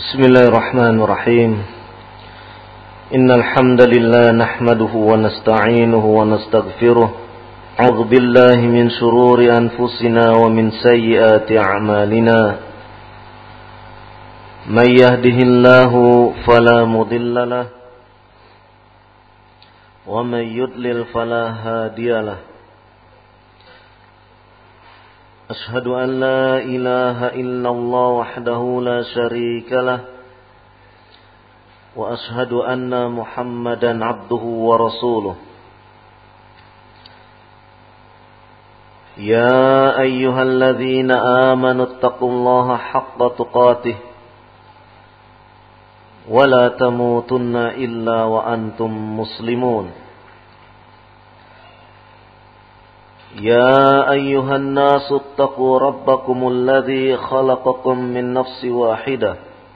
بسم الله الرحمن الرحيم إن الحمد لله نحمده ونستعينه ونستغفره أعوذ بالله من شرور أنفسنا ومن سيئات أعمالنا من يهده الله فلا مضل له ومن يضلل فلا هادي له أشهد أن لا إله إلا الله وحده لا شريك له وأشهد أن محمدا عبده ورسوله يا أيها الذين آمنوا اتقوا الله حق تقاته ولا تموتن إلا وأنتم مسلمون يا أيها الناس اتقوا ربكم الذي خلقكم من نفس واحدة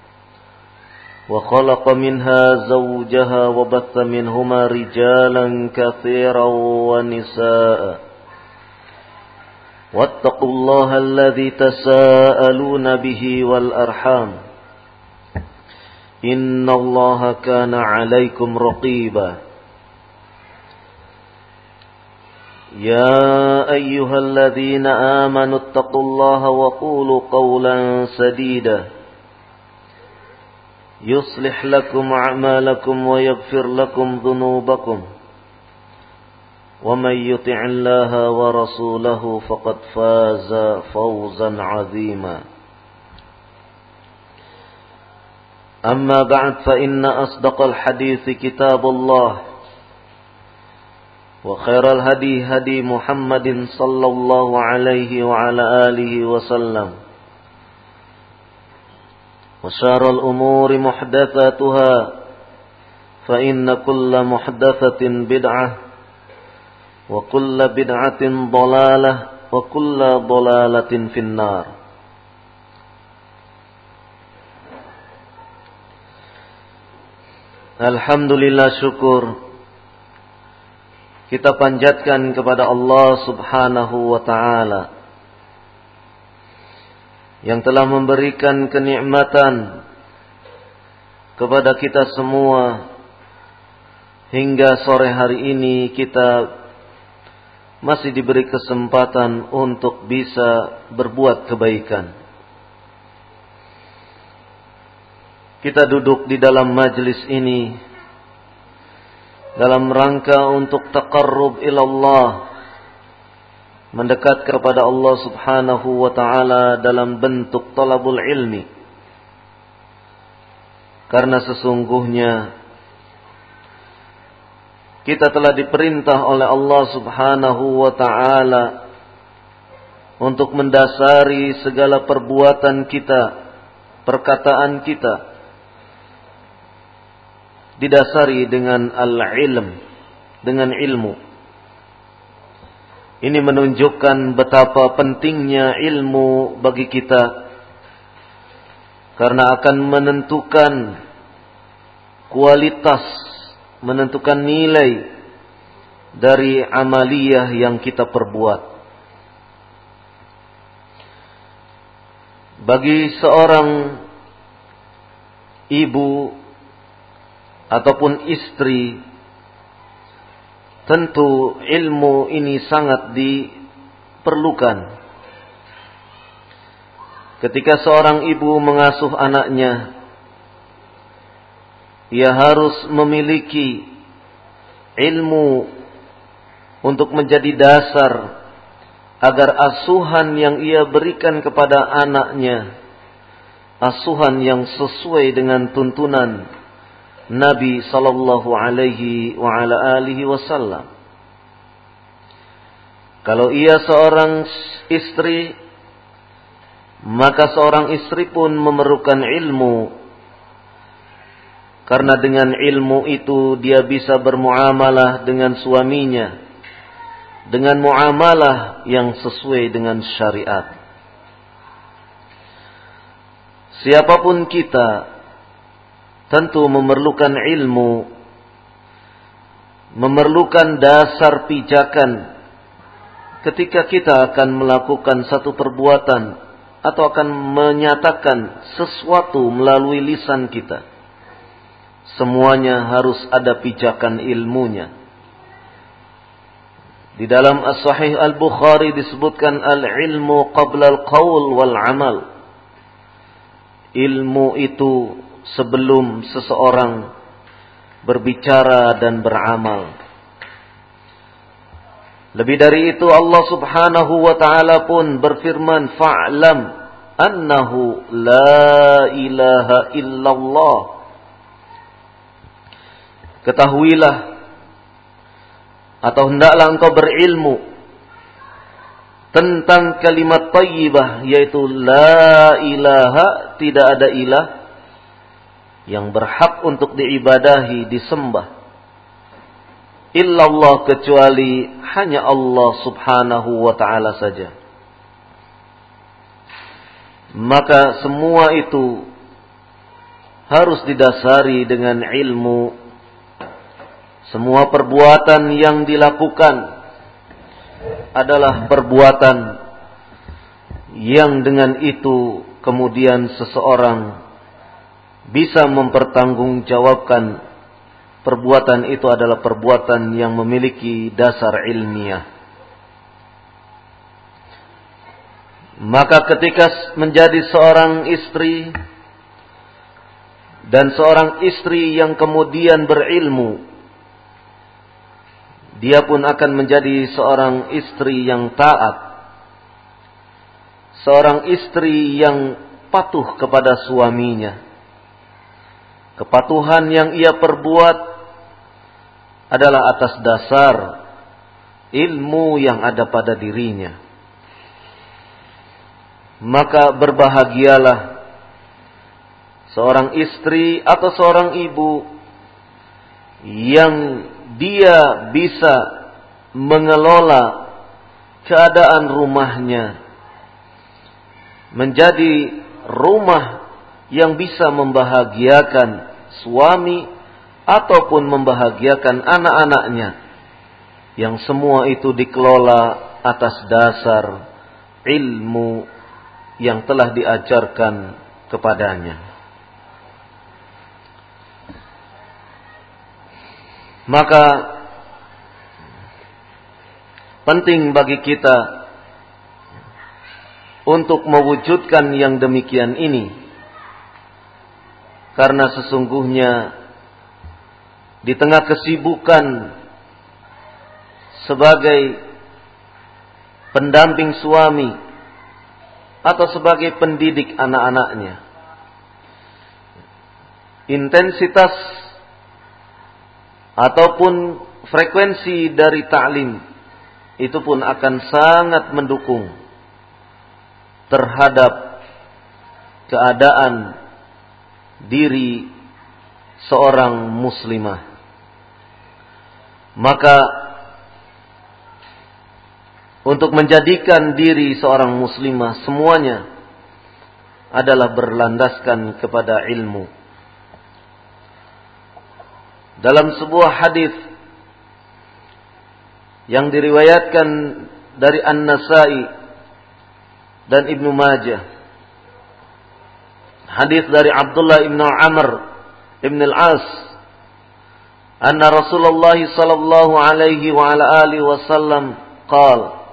وخلق منها زوجها وبث منهما رجالا كثيرا ونساء واتقوا الله الذي تساءلون به والأرحام إن الله كان عليكم رقيبا يا أيها الذين آمنوا اتقوا الله وقولوا قولا سديدا يصلح لكم أعمالكم ويغفر لكم ذنوبكم ومن يطع الله ورسوله فقد فاز فوزا عظيما أما بعد فإن أصدق الحديث كتاب الله وخير الهدي هدي محمد صلى الله عليه وعلى آله وسلم وشر الأمور محدثاتها فإن كل محدثة بدعة وكل بدعة ضلالة وكل ضلالة في النار. Alhamdulillah, syukur kita panjatkan kepada Allah Subhanahu wa ta'ala yang telah memberikan kenikmatan kepada kita semua hingga sore hari ini kita masih diberi kesempatan untuk bisa berbuat kebaikan. Kita duduk di dalam majlis ini dalam rangka untuk taqarrub ilallah, mendekat kepada Allah Subhanahu wa ta'ala dalam bentuk talabul ilmi. Karena sesungguhnya kita telah diperintah oleh Allah Subhanahu wa ta'ala untuk mendasari segala perbuatan kita, perkataan kita didasari dengan al-ilm, dengan ilmu. Ini menunjukkan betapa pentingnya ilmu bagi kita, karena akan menentukan kualitas, menentukan nilai dari amaliyah yang kita perbuat. Bagi seorang ibu ataupun istri, tentu ilmu ini sangat diperlukan. Ketika seorang ibu mengasuh anaknya, ia harus memiliki ilmu untuk menjadi dasar agar asuhan yang ia berikan kepada anaknya, asuhan yang sesuai dengan tuntunan Nabi sallallahu alaihi wa ala alihi wasallam. Kalau ia seorang istri, maka seorang istri pun memerlukan ilmu, karena dengan ilmu itu dia bisa bermuamalah dengan suaminya dengan muamalah yang sesuai dengan syariat. Siapapun kita tentu memerlukan ilmu, memerlukan dasar pijakan ketika kita akan melakukan satu perbuatan atau akan menyatakan sesuatu melalui lisan kita, semuanya harus ada pijakan ilmunya. Di dalam As-Sahih Al-Bukhari disebutkan al-ilmu qabla al-qaul wal-amal. Ilmu itu sebelum seseorang berbicara dan beramal. Lebih dari itu Allah Subhanahu wa taala pun berfirman, fa'lam annahu la ilaha illallah. Ketahuilah atau hendaklah engkau berilmu tentang kalimat thayyibah, yaitu la ilaha, tidak ada ilah yang berhak untuk diibadahi, disembah, illallah, kecuali hanya Allah Subhanahu wa ta'ala saja. Maka semua itu harus didasari dengan ilmu. Semua perbuatan yang dilakukan adalah perbuatan yang dengan itu kemudian seseorang bisa mempertanggungjawabkan perbuatan itu adalah perbuatan yang memiliki dasar ilmiah. Maka ketika menjadi seorang istri dan seorang istri yang kemudian berilmu, dia pun akan menjadi seorang istri yang taat, seorang istri yang patuh kepada suaminya. Kepatuhan yang ia perbuat adalah atas dasar ilmu yang ada pada dirinya. Maka berbahagialah seorang istri atau seorang ibu yang dia bisa mengelola keadaan rumahnya menjadi rumah yang bisa membahagiakan suami ataupun membahagiakan anak-anaknya, yang semua itu dikelola atas dasar ilmu yang telah diajarkan kepadanya. Maka penting bagi kita untuk mewujudkan yang demikian ini, karena sesungguhnya di tengah kesibukan sebagai pendamping suami atau sebagai pendidik anak-anaknya, intensitas ataupun frekuensi dari ta'lim itu pun akan sangat mendukung terhadap keadaan diri seorang muslimah. Maka untuk menjadikan diri seorang muslimah semuanya adalah berlandaskan kepada ilmu. Dalam sebuah hadis yang diriwayatkan dari An-Nasa'i dan Ibnu Majah, hadis dari Abdullah ibn Amr ibn al-As, anna Rasulullah sallallahu alaihi wa ala alihi wasallam qala,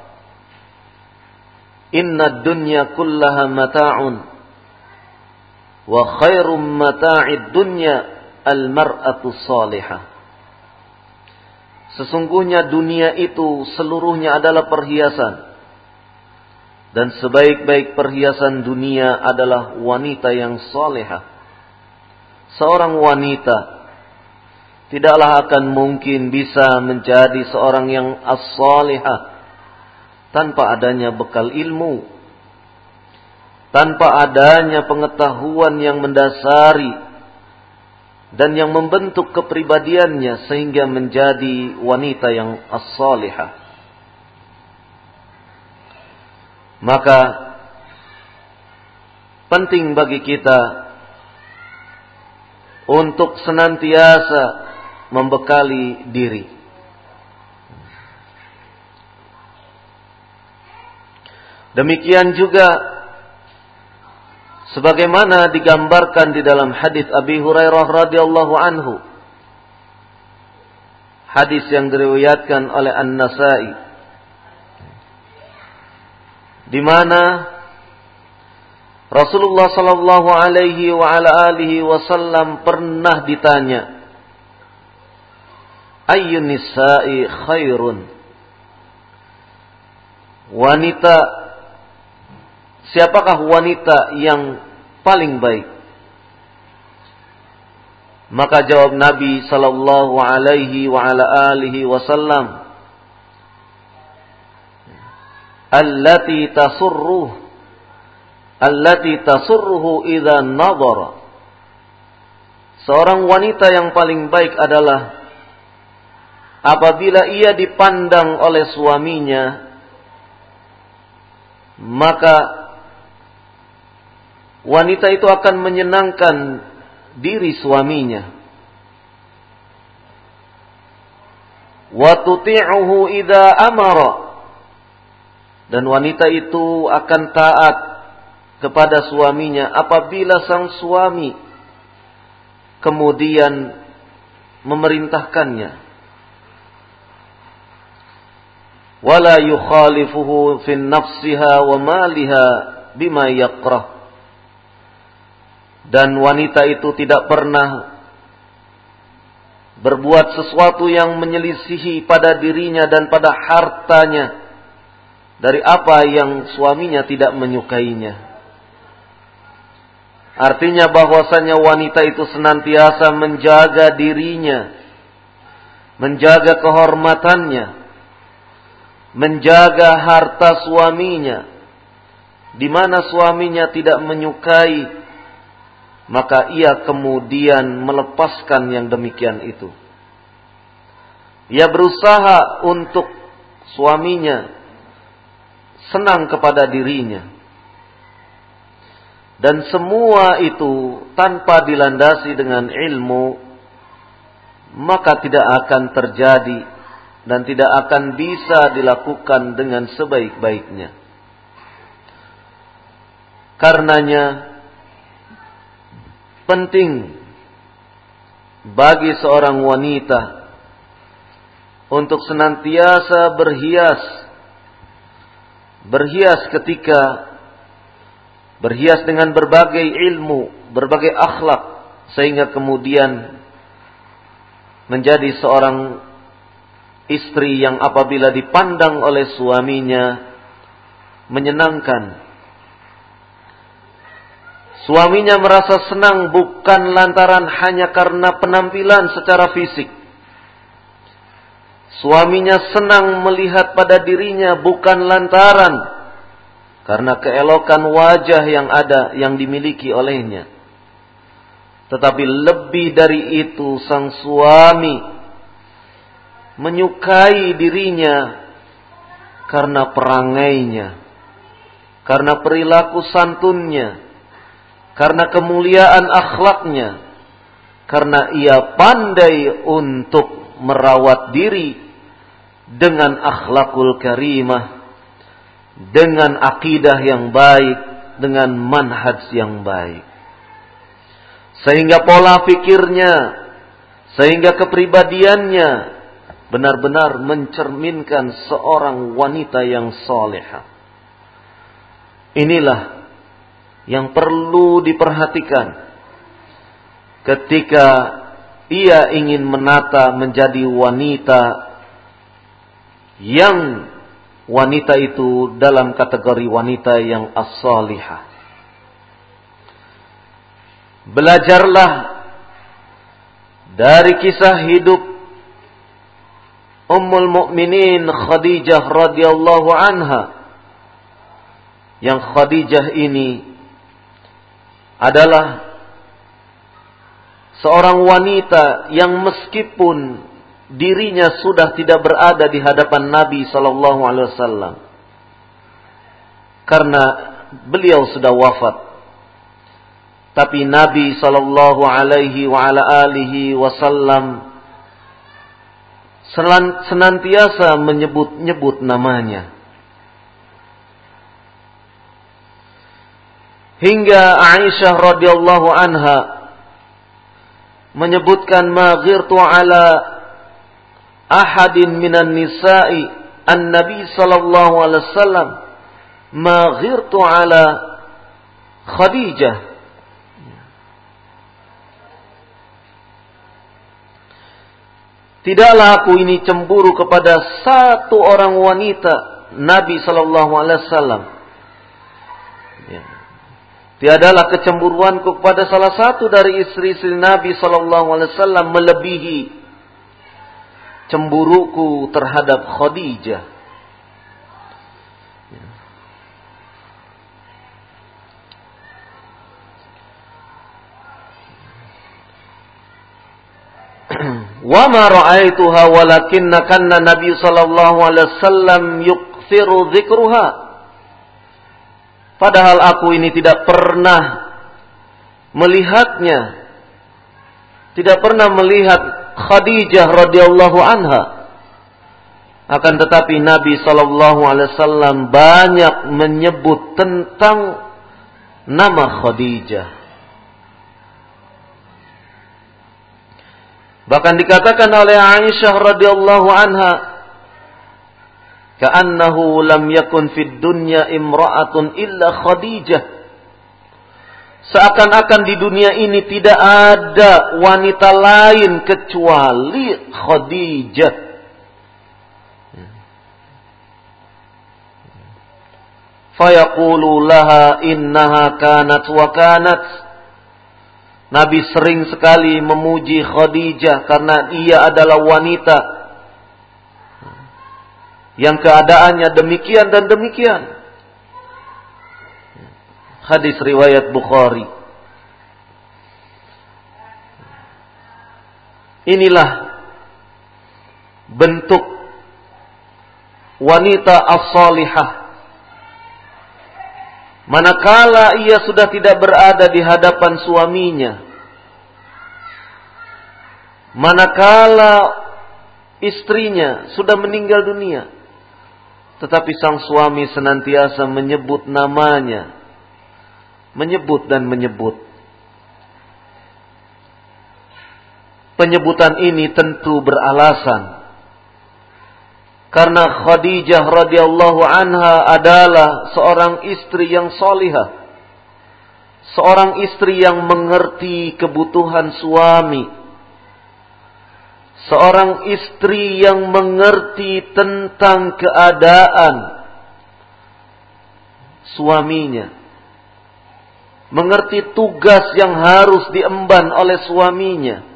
inna ad-dunya kullaha mata'un wa khairum mata'id dunya al-mar'atu salihah. Sesungguhnya dunia itu seluruhnya adalah perhiasan, dan sebaik-baik perhiasan dunia adalah wanita yang salihah. Seorang wanita tidaklah akan mungkin bisa menjadi seorang yang as-salihah tanpa adanya bekal ilmu, tanpa adanya pengetahuan yang mendasari dan yang membentuk kepribadiannya sehingga menjadi wanita yang as-salihah. Maka penting bagi kita untuk senantiasa membekali diri. Demikian juga sebagaimana digambarkan di dalam hadis Abi Hurairah radhiyallahu anhu, hadis yang diriwayatkan oleh An-Nasa'i, di mana Rasulullah sallallahu alaihi wa ala alihi wasallam pernah ditanya, ayyun nisa'i khairun? Wanita, siapakah wanita yang paling baik? Maka jawab Nabi sallallahu alaihi wa ala alihi wasallam, allati tasurruhu idza nadhara. Seorang wanita yang paling baik adalah apabila ia dipandang oleh suaminya, maka wanita itu akan menyenangkan diri suaminya. Wa tuti'uhu idza amara. Dan wanita itu akan taat kepada suaminya apabila sang suami kemudian memerintahkannya. Wala yukhalifuhu fi nafsiha wa maliha bima yakrah. Dan wanita itu tidak pernah berbuat sesuatu yang menyelisihi pada dirinya dan pada hartanya dari apa yang suaminya tidak menyukainya. Artinya bahwasanya wanita itu senantiasa menjaga dirinya, menjaga kehormatannya, menjaga harta suaminya. Di mana suaminya tidak menyukai, maka ia kemudian melepaskan yang demikian itu. Ia berusaha untuk suaminya senang kepada dirinya. Dan semua itu tanpa dilandasi dengan ilmu, maka tidak akan terjadi dan tidak akan bisa dilakukan dengan sebaik-baiknya. Karenanya penting bagi seorang wanita untuk senantiasa berhias ketika berhias dengan berbagai ilmu, berbagai akhlak, sehingga kemudian menjadi seorang istri yang apabila dipandang oleh suaminya menyenangkan. Suaminya merasa senang bukan lantaran hanya karena penampilan secara fisik. Suaminya senang melihat pada dirinya bukan lantaran karena keelokan wajah yang ada, yang dimiliki olehnya. Tetapi lebih dari itu, sang suami menyukai dirinya karena perangainya, karena perilaku santunnya, karena kemuliaan akhlaknya, karena ia pandai untuk merawat diri dengan akhlakul karimah, dengan akidah yang baik, dengan manhaj yang baik. Sehingga pola pikirnya, sehingga kepribadiannya benar-benar mencerminkan seorang wanita yang salihah. Inilah yang perlu diperhatikan ketika ia ingin menata menjadi wanita yang wanita itu dalam kategori wanita yang as-salihah. Belajarlah dari kisah hidup Ummul Mukminin Khadijah radhiyallahu anha. Yang Khadijah ini adalah seorang wanita yang meskipun dirinya sudah tidak berada di hadapan Nabi sallallahu alaihi wasallam karena beliau sudah wafat, tapi Nabi sallallahu alaihi wa ala alihi wasallam senantiasa menyebut-nyebut namanya. Hingga Aisyah radhiyallahu anha menyebutkan ma ghirtu ala ahadin minan nisa'i an-nabi sallallahu alaihi wasallam ma ghirtu ala Khadijah. Tidaklah aku ini cemburu kepada satu orang wanita Nabi sallallahu alaihi wasallam. Tiadalah kecemburuanku kepada salah satu dari istri-istri Nabi sallallahu alaihi wasallam melebihi cemburuku terhadap Khadijah. Wa ma ra'aituha walakinna kanna Nabi sallallahu alaihi wasallam yukthiru dzikruha. Padahal aku ini tidak pernah melihatnya, tidak pernah melihat Khadijah radhiyallahu anha. Akan tetapi Nabi sallallahu alaihi wasallam banyak menyebut tentang nama Khadijah. Bahkan dikatakan oleh Aisyah radhiyallahu anha, ka'annahu lam yakun fid dunya imra'atun illa Khadijah. Seakan-akan di dunia ini tidak ada wanita lain kecuali Khadijah. Fayaqulu laha innaha kanat wa kanat. Nabi sering sekali memuji Khadijah karena ia adalah wanita yang keadaannya demikian dan demikian. Hadis riwayat Bukhari. Inilah bentuk wanita as-salihah. Manakala ia sudah tidak berada di hadapan suaminya, manakala istrinya sudah meninggal dunia, tetapi sang suami senantiasa menyebut namanya, menyebut dan menyebut. Penyebutan ini tentu beralasan. Karena Khadijah radhiyallahu anha adalah seorang istri yang salihah. Seorang istri yang mengerti kebutuhan suami. Seorang istri yang mengerti tentang keadaan suaminya. Mengerti tugas yang harus diemban oleh suaminya.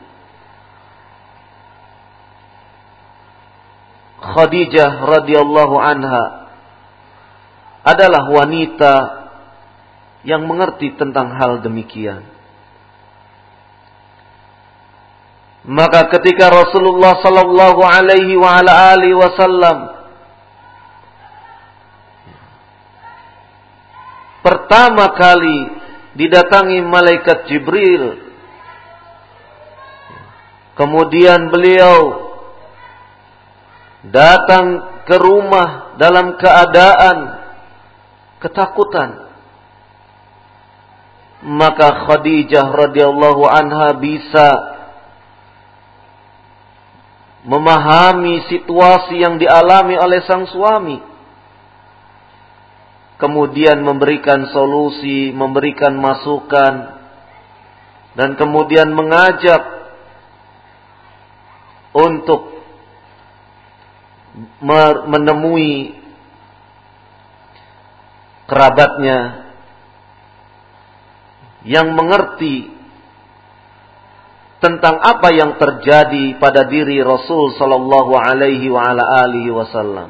Khadijah radhiyallahu anha adalah wanita yang mengerti tentang hal demikian. Maka ketika Rasulullah sallallahu alaihi wa ala alihi wasallam pertama kali didatangi malaikat Jibril, kemudian beliau datang ke rumah dalam keadaan ketakutan, maka Khadijah radhiyallahu anha bisa memahami situasi yang dialami oleh sang suami, kemudian memberikan solusi, memberikan masukan, dan kemudian mengajak untuk menemui kerabatnya yang mengerti tentang apa yang terjadi pada diri Rasul sallallahu alaihi wa ala alihi wasallam.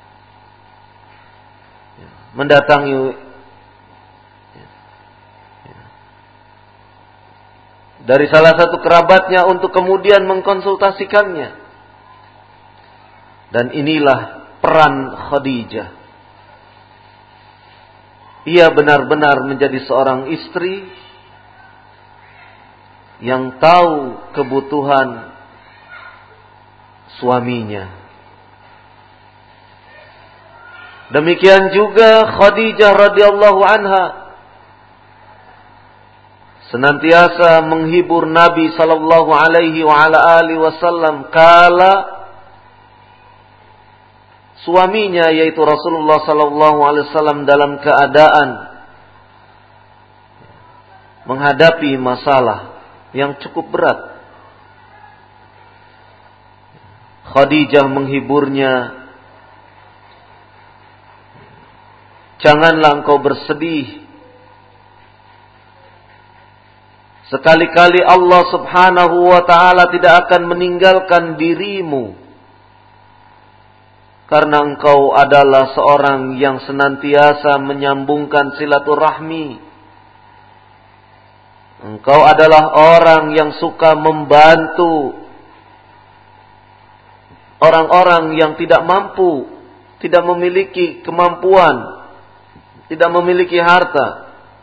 Mendatangi dari salah satu kerabatnya untuk kemudian mengkonsultasikannya. Dan inilah peran Khadijah. Ia benar-benar menjadi seorang istri yang tahu kebutuhan suaminya. Demikian juga Khadijah radhiyallahu anha senantiasa menghibur Nabi sallallahu alaihi wa ala alihi wasallam kala suaminya yaitu Rasulullah sallallahu alaihi wasallam dalam keadaan menghadapi masalah yang cukup berat. Khadijah menghiburnya, janganlah engkau bersedih. Sekali-kali Allah subhanahu wa ta'ala tidak akan meninggalkan dirimu. Karena engkau adalah seorang yang senantiasa menyambungkan silaturahmi. Engkau adalah orang yang suka membantu orang-orang yang tidak mampu, tidak memiliki kemampuan, tidak memiliki harta.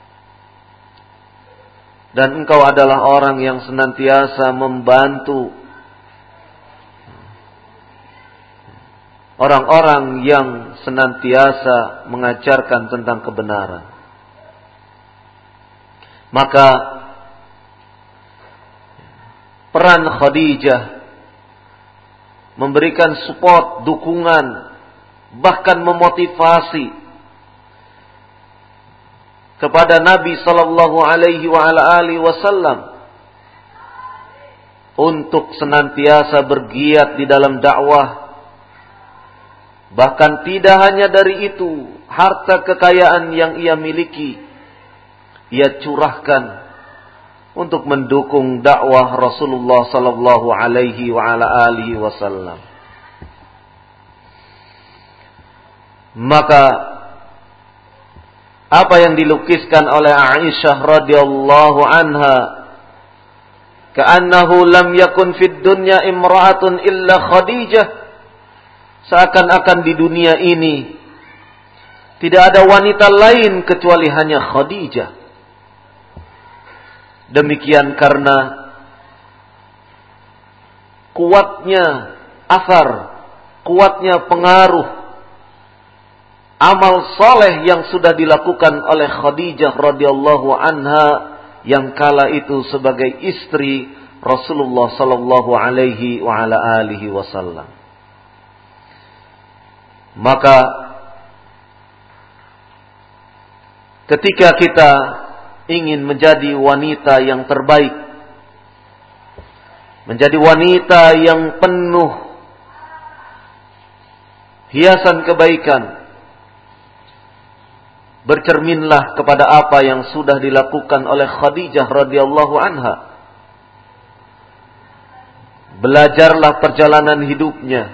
Dan engkau adalah orang yang senantiasa membantu orang-orang yang senantiasa mengajarkan tentang kebenaran. Maka peran Khadijah memberikan support, dukungan, bahkan memotivasi kepada Nabi sallallahu alaihi wa ala alihi wasallam untuk senantiasa bergiat di dalam dakwah. Bahkan tidak hanya dari itu, harta kekayaan yang ia miliki ia curahkan untuk mendukung dakwah Rasulullah sallallahu alaihi wa ala alihi wasallam. Maka apa yang dilukiskan oleh Aisyah radhiyallahu anha, ka'annahu lam yakun fid dunya imra'atun illa Khadijah, seakan-akan di dunia ini tidak ada wanita lain kecuali hanya Khadijah. Demikian karena kuatnya asar, kuatnya pengaruh amal soleh yang sudah dilakukan oleh Khadijah radhiyallahu anha yang kala itu sebagai istri Rasulullah sallallahu alaihi wa ala alihi wasallam. Maka ketika kita ingin menjadi wanita yang terbaik, menjadi wanita yang penuh hiasan kebaikan, bercerminlah kepada apa yang sudah dilakukan oleh Khadijah radhiyallahu anha. Belajarlah perjalanan hidupnya.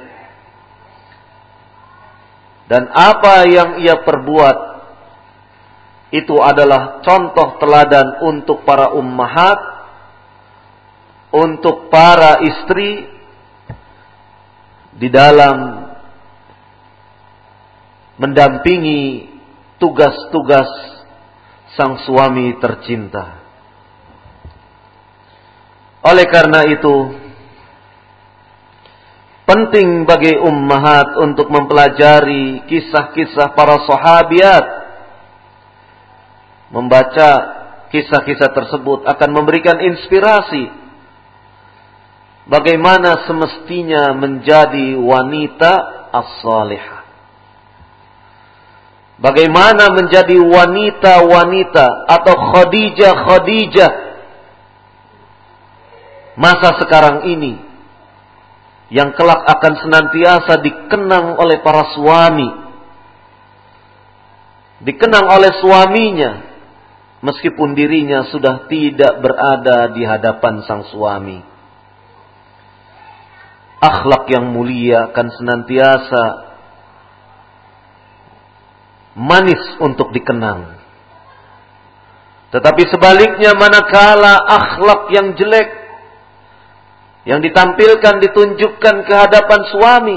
Dan apa yang ia perbuat itu adalah contoh teladan untuk para ummahat, untuk para istri di dalam mendampingi tugas-tugas sang suami tercinta. Oleh karena itu, penting bagi ummahat untuk mempelajari kisah-kisah para sahabiat. Membaca kisah-kisah tersebut akan memberikan inspirasi bagaimana semestinya menjadi wanita as-salihah. Bagaimana menjadi wanita-wanita atau Khadijah-Khadijah masa sekarang ini yang kelak akan senantiasa dikenang oleh para suami, dikenang oleh suaminya meskipun dirinya sudah tidak berada di hadapan sang suami. Akhlak yang mulia akan senantiasa manis untuk dikenang. Tetapi sebaliknya, manakala akhlak yang jelek yang ditampilkan, ditunjukkan ke hadapan suami,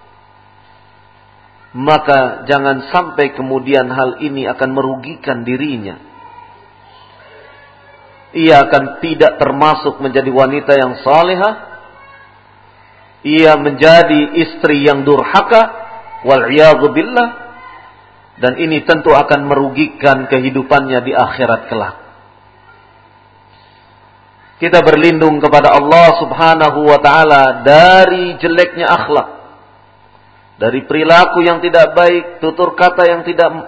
maka jangan sampai kemudian hal ini akan merugikan dirinya. Ia akan tidak termasuk menjadi wanita yang salihah. Ia menjadi istri yang durhaka, wal-'iyadzu billah. Dan ini tentu akan merugikan kehidupannya di akhirat kelak. Kita berlindung kepada Allah Subhanahu wa taala dari jeleknya akhlak, dari perilaku yang tidak baik, tutur kata yang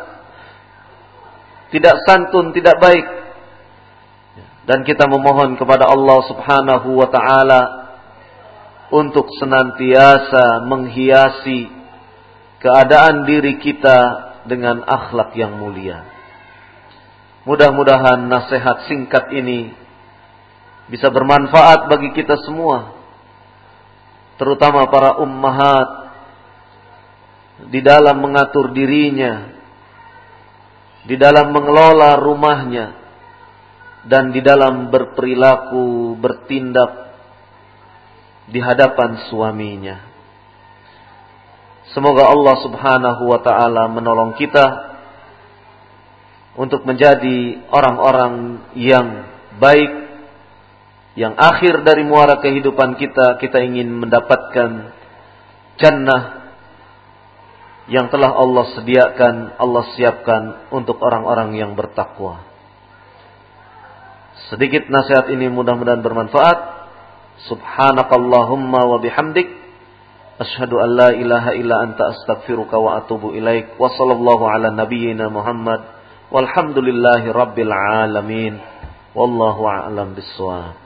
tidak santun, tidak baik. Dan kita memohon kepada Allah Subhanahu wa taala untuk senantiasa menghiasi keadaan diri kita dengan akhlak yang mulia. Mudah-mudahan nasihat singkat ini bisa bermanfaat bagi kita semua, terutama para ummahat di dalam mengatur dirinya, di dalam mengelola rumahnya, dan di dalam berperilaku, bertindak di hadapan suaminya. Semoga Allah Subhanahu wa taala menolong kita untuk menjadi orang-orang yang baik, yang akhir dari muara kehidupan kita ingin mendapatkan jannah yang telah Allah sediakan, Allah siapkan untuk orang-orang yang bertakwa. Sedikit nasihat ini mudah-mudahan bermanfaat. Subhanakallahumma wa bihamdik, asyhadu an la ilaha illa anta astaghfiruka wa atubu ilaik. Wa sallallahu ala nabiyyina Muhammad walhamdulillahi rabbil alamin. Wallahu a'lam bissawab.